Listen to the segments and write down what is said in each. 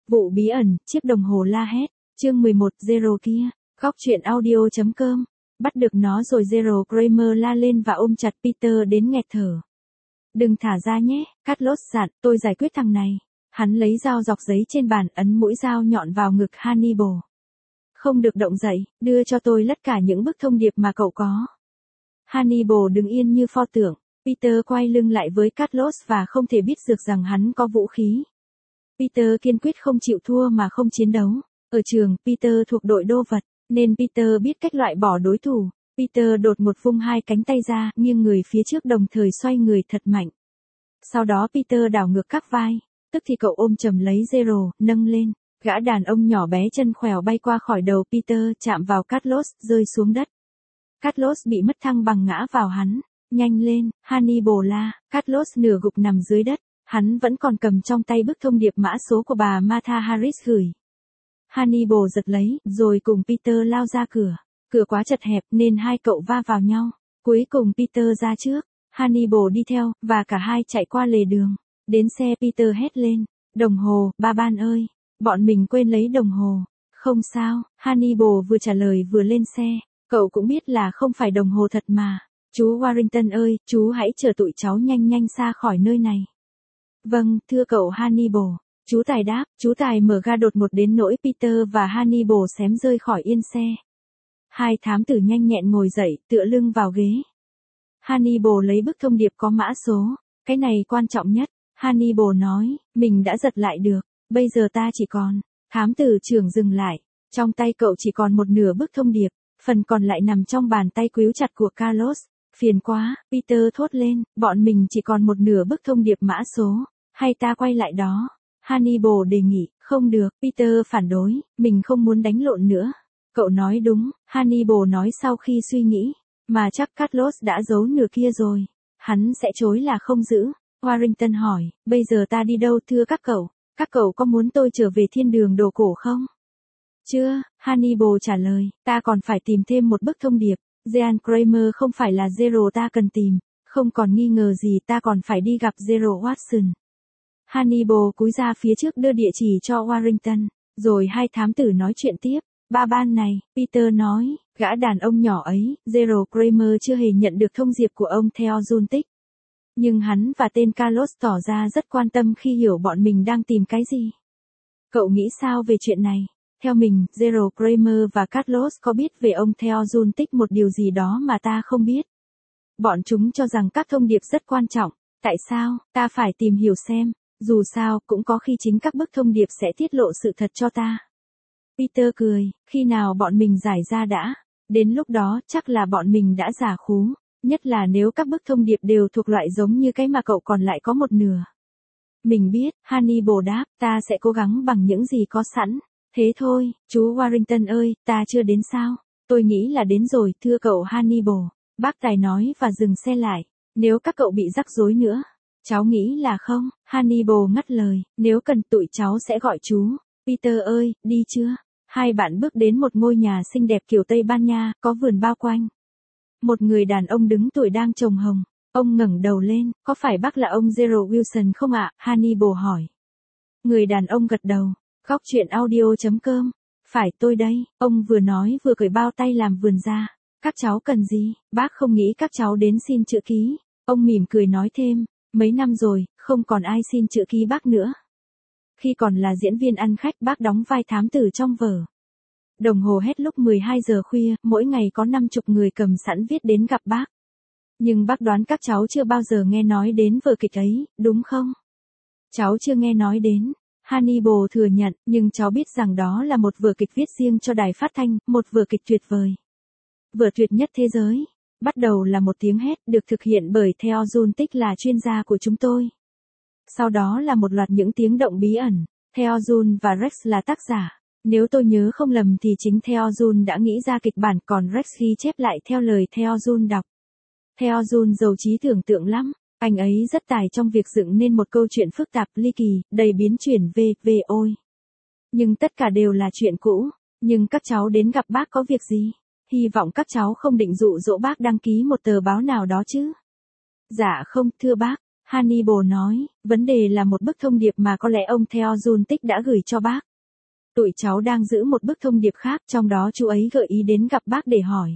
Vụ bí ẩn, chiếc đồng hồ la hét, chương 11, Zero kia, góc truyện audio.com, bắt được nó rồi. Zero Kramer la lên và ôm chặt Peter đến nghẹt thở. Đừng thả ra nhé, Carlos dặn, tôi giải quyết thằng này. Hắn lấy dao dọc giấy trên bàn, ấn mũi dao nhọn vào ngực Hannibal. Không được động dậy, đưa cho tôi tất cả những bức thông điệp mà cậu có. Hannibal đứng yên như pho tượng. Peter quay lưng lại với Carlos và không thể biết được rằng hắn có vũ khí. Peter kiên quyết không chịu thua mà không chiến đấu. Ở trường, Peter thuộc đội đô vật, nên Peter biết cách loại bỏ đối thủ. Peter đột một vung hai cánh tay ra, nghiêng người phía trước đồng thời xoay người thật mạnh. Sau đó Peter đảo ngược các vai, tức thì cậu ôm chầm lấy Zero, nâng lên. Gã đàn ông nhỏ bé chân khèo bay qua khỏi đầu Peter, chạm vào Carlos, rơi xuống đất. Carlos bị mất thăng bằng ngã vào hắn. Nhanh lên, Hannibal la. Carlos nửa gục nằm dưới đất. Hắn vẫn còn cầm trong tay bức thông điệp mã số của bà Martha Harris gửi. Hannibal giật lấy, rồi cùng Peter lao ra cửa. Cửa quá chật hẹp nên hai cậu va vào nhau. Cuối cùng Peter ra trước, Hannibal đi theo, và cả hai chạy qua lề đường. Đến xe Peter hét lên, đồng hồ, ba ban ơi, bọn mình quên lấy đồng hồ. Không sao, Hannibal vừa trả lời vừa lên xe. Cậu cũng biết là không phải đồng hồ thật mà. Chú Warrington ơi, chú hãy chở tụi cháu nhanh nhanh xa khỏi nơi này. Vâng, thưa cậu Hannibal. Chú Tài đáp, chú Tài mở ga đột ngột đến nỗi Peter và Hannibal xém rơi khỏi yên xe. Hai thám tử nhanh nhẹn ngồi dậy, tựa lưng vào ghế. Hannibal lấy bức thông điệp có mã số. Cái này quan trọng nhất. Hannibal nói, mình đã giật lại được. Bây giờ ta chỉ còn. Thám tử trưởng dừng lại. Trong tay cậu chỉ còn một nửa bức thông điệp. Phần còn lại nằm trong bàn tay quíu chặt của Carlos. Phiền quá, Peter thốt lên, bọn mình chỉ còn một nửa bức thông điệp mã số. Hay ta quay lại đó? Hannibal đề nghị, không được, Peter phản đối, mình không muốn đánh lộn nữa. Cậu nói đúng, Hannibal nói sau khi suy nghĩ, mà chắc Carlos đã giấu nửa kia rồi. Hắn sẽ chối là không giữ. Warrington hỏi, bây giờ ta đi đâu thưa các cậu? Các cậu có muốn tôi trở về thiên đường đồ cổ không? Chưa, Hannibal trả lời, ta còn phải tìm thêm một bức thông điệp. Jean Kramer không phải là Zero ta cần tìm. Không còn nghi ngờ gì, ta còn phải đi gặp Zero Watson. Hannibal cúi ra phía trước đưa địa chỉ cho Warrington, rồi hai thám tử nói chuyện tiếp. Ba ban này, Peter nói, gã đàn ông nhỏ ấy, Zero Kramer chưa hề nhận được thông điệp của ông theo Juntic. Nhưng hắn và tên Carlos tỏ ra rất quan tâm khi hiểu bọn mình đang tìm cái gì. Cậu nghĩ sao về chuyện này? Theo mình, Zero Kramer và Carlos có biết về ông theo Juntic một điều gì đó mà ta không biết. Bọn chúng cho rằng các thông điệp rất quan trọng. Tại sao? Ta phải tìm hiểu xem. Dù sao, cũng có khi chính các bức thông điệp sẽ tiết lộ sự thật cho ta. Peter cười, khi nào bọn mình giải ra đã? Đến lúc đó, chắc là bọn mình đã giả khú. Nhất là nếu các bức thông điệp đều thuộc loại giống như cái mà cậu còn lại có một nửa. Mình biết, Hannibal đáp, ta sẽ cố gắng bằng những gì có sẵn. Thế thôi, chú Warrington ơi, ta chưa đến sao? Tôi nghĩ là đến rồi, thưa cậu Hannibal. Bác Tài nói và dừng xe lại. Nếu các cậu bị rắc rối nữa. Cháu nghĩ là không, Hannibal ngắt lời, nếu cần tụi cháu sẽ gọi chú. Peter ơi, đi chưa? Hai bạn bước đến một ngôi nhà xinh đẹp kiểu Tây Ban Nha, có vườn bao quanh. Một người đàn ông đứng tuổi đang trồng hồng. Ông ngẩng đầu lên, có phải bác là ông Zero Wilson không ạ? Hannibal hỏi. Người đàn ông gật đầu. Góc truyện audio.com. Phải tôi đây, ông vừa nói vừa cởi bao tay làm vườn ra. Các cháu cần gì? Bác không nghĩ các cháu đến xin chữ ký. Ông mỉm cười nói thêm. Mấy năm rồi, không còn ai xin chữ ký bác nữa. Khi còn là diễn viên ăn khách, bác đóng vai thám tử trong vở. Đồng hồ hét lúc 12 giờ khuya, mỗi ngày có 50 người cầm sẵn viết đến gặp bác. Nhưng bác đoán các cháu chưa bao giờ nghe nói đến vở kịch ấy, đúng không? Cháu chưa nghe nói đến. Hannibal thừa nhận, nhưng cháu biết rằng đó là một vở kịch viết riêng cho đài phát thanh, một vở kịch tuyệt vời. Vở tuyệt nhất thế giới. Bắt đầu là một tiếng hét được thực hiện bởi Theo Juntic là chuyên gia của chúng tôi. Sau đó là một loạt những tiếng động bí ẩn. Theo Jun và Rex là tác giả. Nếu tôi nhớ không lầm thì chính Theo Jun đã nghĩ ra kịch bản, còn Rex ghi chép lại theo lời Theo Jun đọc. Theo Jun giàu trí tưởng tượng lắm. Anh ấy rất tài trong việc dựng nên một câu chuyện phức tạp, ly kỳ, đầy biến chuyển ôi. Nhưng tất cả đều là chuyện cũ. Nhưng các cháu đến gặp bác có việc gì? Hy vọng các cháu không định dụ dỗ bác đăng ký một tờ báo nào đó chứ. Dạ không, thưa bác. Hannibal nói, vấn đề là một bức thông điệp mà có lẽ ông Theo Jun Tích đã gửi cho bác. Tụi cháu đang giữ một bức thông điệp khác, trong đó chú ấy gợi ý đến gặp bác để hỏi.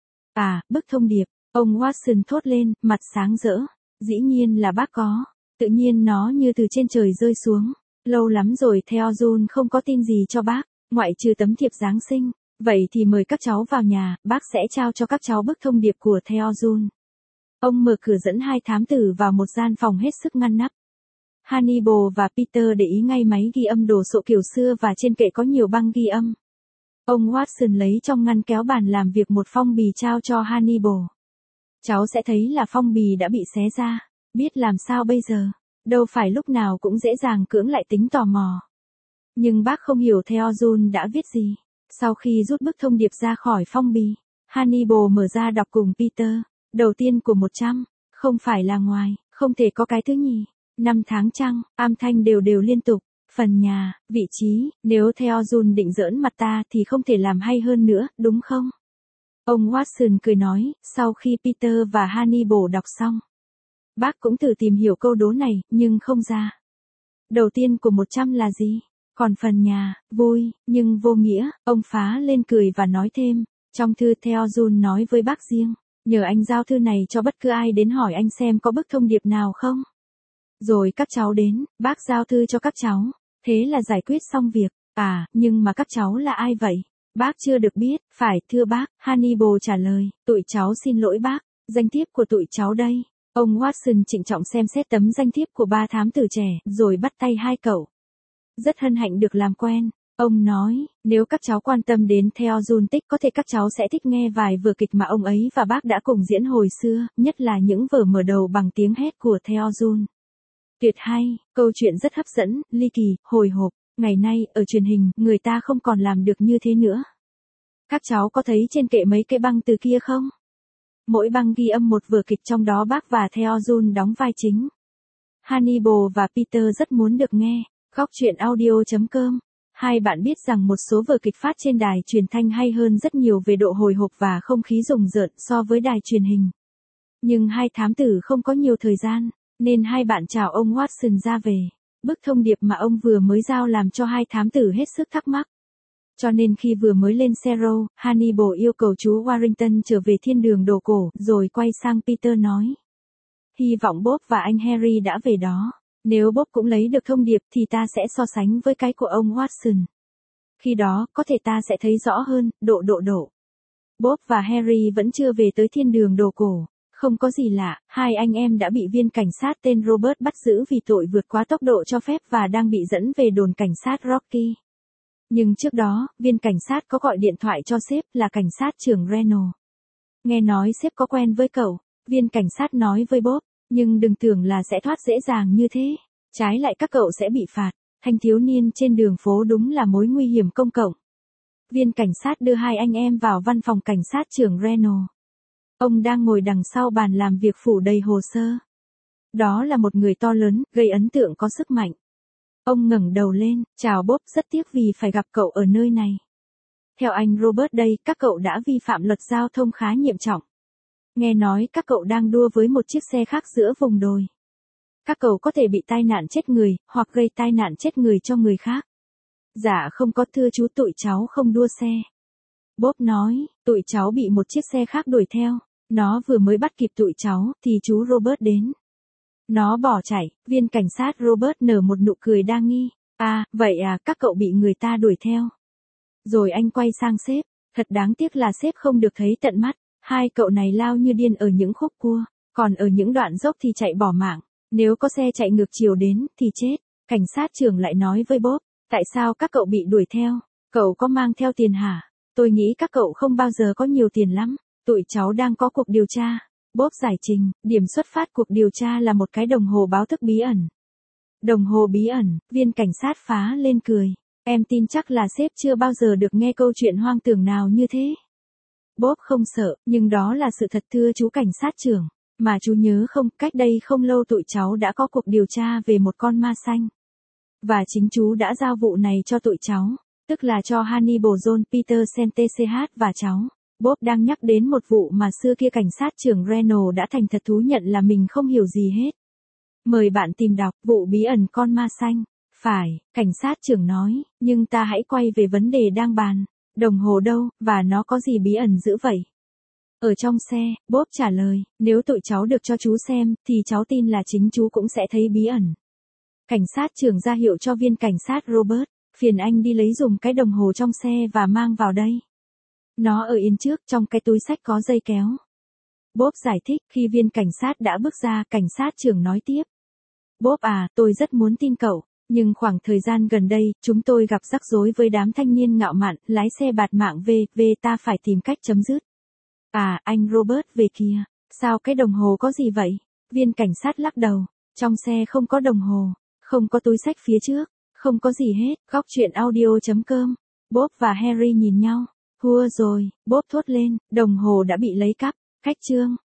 À, bức thông điệp, ông Watson thốt lên, mặt sáng rỡ. Dĩ nhiên là bác có. Tự nhiên nó như từ trên trời rơi xuống. Lâu lắm rồi Theo Jun không có tin gì cho bác, ngoại trừ tấm thiệp Giáng sinh. Vậy thì mời các cháu vào nhà, bác sẽ trao cho các cháu bức thông điệp của Theo Jun. Ông mở cửa dẫn hai thám tử vào một gian phòng hết sức ngăn nắp. Hannibal và Peter để ý ngay máy ghi âm đồ sộ kiểu xưa và trên kệ có nhiều băng ghi âm. Ông Watson lấy trong ngăn kéo bàn làm việc một phong bì trao cho Hannibal. Cháu sẽ thấy là phong bì đã bị xé ra. Biết làm sao bây giờ? Đâu phải lúc nào cũng dễ dàng cưỡng lại tính tò mò. Nhưng bác không hiểu Theo Jun đã viết gì. Sau khi rút bức thông điệp ra khỏi phong bì, Hannibal mở ra đọc cùng Peter. Đầu tiên của 100, không phải là ngoài, không thể có cái thứ nhì. 5 tháng trăng, âm thanh đều đều liên tục. Phần nhà, vị trí, nếu Theo Jun định giỡn mặt ta thì không thể làm hay hơn nữa, đúng không? Ông Watson cười nói, sau khi Peter và Hannibal đọc xong. Bác cũng thử tìm hiểu câu đố này, nhưng không ra. Đầu tiên của 100 là gì? Còn phần nhà, vui, nhưng vô nghĩa, ông phá lên cười và nói thêm. Trong thư Theo Jun nói với bác riêng, nhờ anh giao thư này cho bất cứ ai đến hỏi anh xem có bức thông điệp nào không. Rồi các cháu đến, bác giao thư cho các cháu. Thế là giải quyết xong việc. À, nhưng mà các cháu là ai vậy? Bác chưa được biết, phải, thưa bác, Hannibal trả lời, tụi cháu xin lỗi bác, danh thiếp của tụi cháu đây. Ông Watson trịnh trọng xem xét tấm danh thiếp của ba thám tử trẻ, rồi bắt tay hai cậu. Rất hân hạnh được làm quen. Ông nói, nếu các cháu quan tâm đến Theo Jun Tích có thể các cháu sẽ thích nghe vài vở kịch mà ông ấy và bác đã cùng diễn hồi xưa, nhất là những vở mở đầu bằng tiếng hét của Theo Jun. Tuyệt hay, câu chuyện rất hấp dẫn, ly kỳ, hồi hộp. Ngày nay, ở truyền hình, người ta không còn làm được như thế nữa. Các cháu có thấy trên kệ mấy cái băng từ kia không? Mỗi băng ghi âm một vở kịch, trong đó bác và Theo Jun đóng vai chính. Hannibal và Peter rất muốn được nghe. Góc truyện audio.com. Hai bạn biết rằng một số vở kịch phát trên đài truyền thanh hay hơn rất nhiều về độ hồi hộp và không khí rùng rợn so với đài truyền hình. Nhưng hai thám tử không có nhiều thời gian, nên hai bạn chào ông Watson ra về. Bức thông điệp mà ông vừa mới giao làm cho hai thám tử hết sức thắc mắc. Cho nên khi vừa mới lên xe Row, Hannibal yêu cầu chú Warrington trở về thiên đường đồ cổ, rồi quay sang Peter nói. Hy vọng Bob và anh Harry đã về đó. Nếu Bob cũng lấy được thông điệp thì ta sẽ so sánh với cái của ông Watson. Khi đó, có thể ta sẽ thấy rõ hơn, độ. Bob và Harry vẫn chưa về tới thiên đường đồ cổ. Không có gì lạ, hai anh em đã bị viên cảnh sát tên Robert bắt giữ vì tội vượt quá tốc độ cho phép và đang bị dẫn về đồn cảnh sát Rocky. Nhưng trước đó, viên cảnh sát có gọi điện thoại cho sếp là cảnh sát trưởng Reynolds. Nghe nói sếp có quen với cậu, viên cảnh sát nói với Bob, nhưng đừng tưởng là sẽ thoát dễ dàng như thế. Trái lại các cậu sẽ bị phạt, thanh thiếu niên trên đường phố đúng là mối nguy hiểm công cộng. Viên cảnh sát đưa hai anh em vào văn phòng cảnh sát trưởng Reynolds. Ông đang ngồi đằng sau bàn làm việc phủ đầy hồ sơ. Đó là một người to lớn, gây ấn tượng có sức mạnh. Ông ngẩng đầu lên, chào Bob, rất tiếc vì phải gặp cậu ở nơi này. Theo anh Robert đây, các cậu đã vi phạm luật giao thông khá nghiêm trọng. Nghe nói các cậu đang đua với một chiếc xe khác giữa vùng đồi. Các cậu có thể bị tai nạn chết người, hoặc gây tai nạn chết người cho người khác. Dạ không có, thưa chú, tụi cháu không đua xe. Bob nói, tụi cháu bị một chiếc xe khác đuổi theo. Nó vừa mới bắt kịp tụi cháu, thì chú Robert đến. Nó bỏ chạy, viên cảnh sát Robert nở một nụ cười đa nghi. À, vậy à, các cậu bị người ta đuổi theo. Rồi anh quay sang sếp, thật đáng tiếc là sếp không được thấy tận mắt. Hai cậu này lao như điên ở những khúc cua, còn ở những đoạn dốc thì chạy bỏ mạng. Nếu có xe chạy ngược chiều đến, thì chết. Cảnh sát trưởng lại nói với Bob, tại sao các cậu bị đuổi theo? Cậu có mang theo tiền hả? Tôi nghĩ các cậu không bao giờ có nhiều tiền lắm. Tụi cháu đang có cuộc điều tra. Bob giải trình, điểm xuất phát cuộc điều tra là một cái đồng hồ báo thức bí ẩn. Đồng hồ bí ẩn, viên cảnh sát phá lên cười. Em tin chắc là sếp chưa bao giờ được nghe câu chuyện hoang tưởng nào như thế. Bob không sợ, nhưng đó là sự thật, thưa chú cảnh sát trưởng. Mà chú nhớ không, cách đây không lâu tụi cháu đã có cuộc điều tra về một con ma xanh. Và chính chú đã giao vụ này cho tụi cháu, tức là cho Hannibal John Peter Saint-Ch và cháu. Bob đang nhắc đến một vụ mà xưa kia cảnh sát trưởng Reynolds đã thành thật thú nhận là mình không hiểu gì hết. Mời bạn tìm đọc, vụ bí ẩn con ma xanh. Phải, cảnh sát trưởng nói, nhưng ta hãy quay về vấn đề đang bàn. Đồng hồ đâu, và nó có gì bí ẩn dữ vậy? Ở trong xe, Bob trả lời, nếu tụi cháu được cho chú xem, thì cháu tin là chính chú cũng sẽ thấy bí ẩn. Cảnh sát trưởng ra hiệu cho viên cảnh sát Robert, phiền anh đi lấy dùm cái đồng hồ trong xe và mang vào đây. Nó ở yên trước, trong cái túi xách có dây kéo. Bob giải thích, khi viên cảnh sát đã bước ra, cảnh sát trưởng nói tiếp. Bob à, tôi rất muốn tin cậu, nhưng khoảng thời gian gần đây, chúng tôi gặp rắc rối với đám thanh niên ngạo mạn, lái xe bạt mạng về ta phải tìm cách chấm dứt. À, anh Robert về kìa, sao cái đồng hồ có gì vậy? Viên cảnh sát lắc đầu, trong xe không có đồng hồ, không có túi xách phía trước, không có gì hết. Góc truyện audio.com. Bob và Harry nhìn nhau. Hua rồi, Bob thốt lên, đồng hồ đã bị lấy cắp. Khách chương.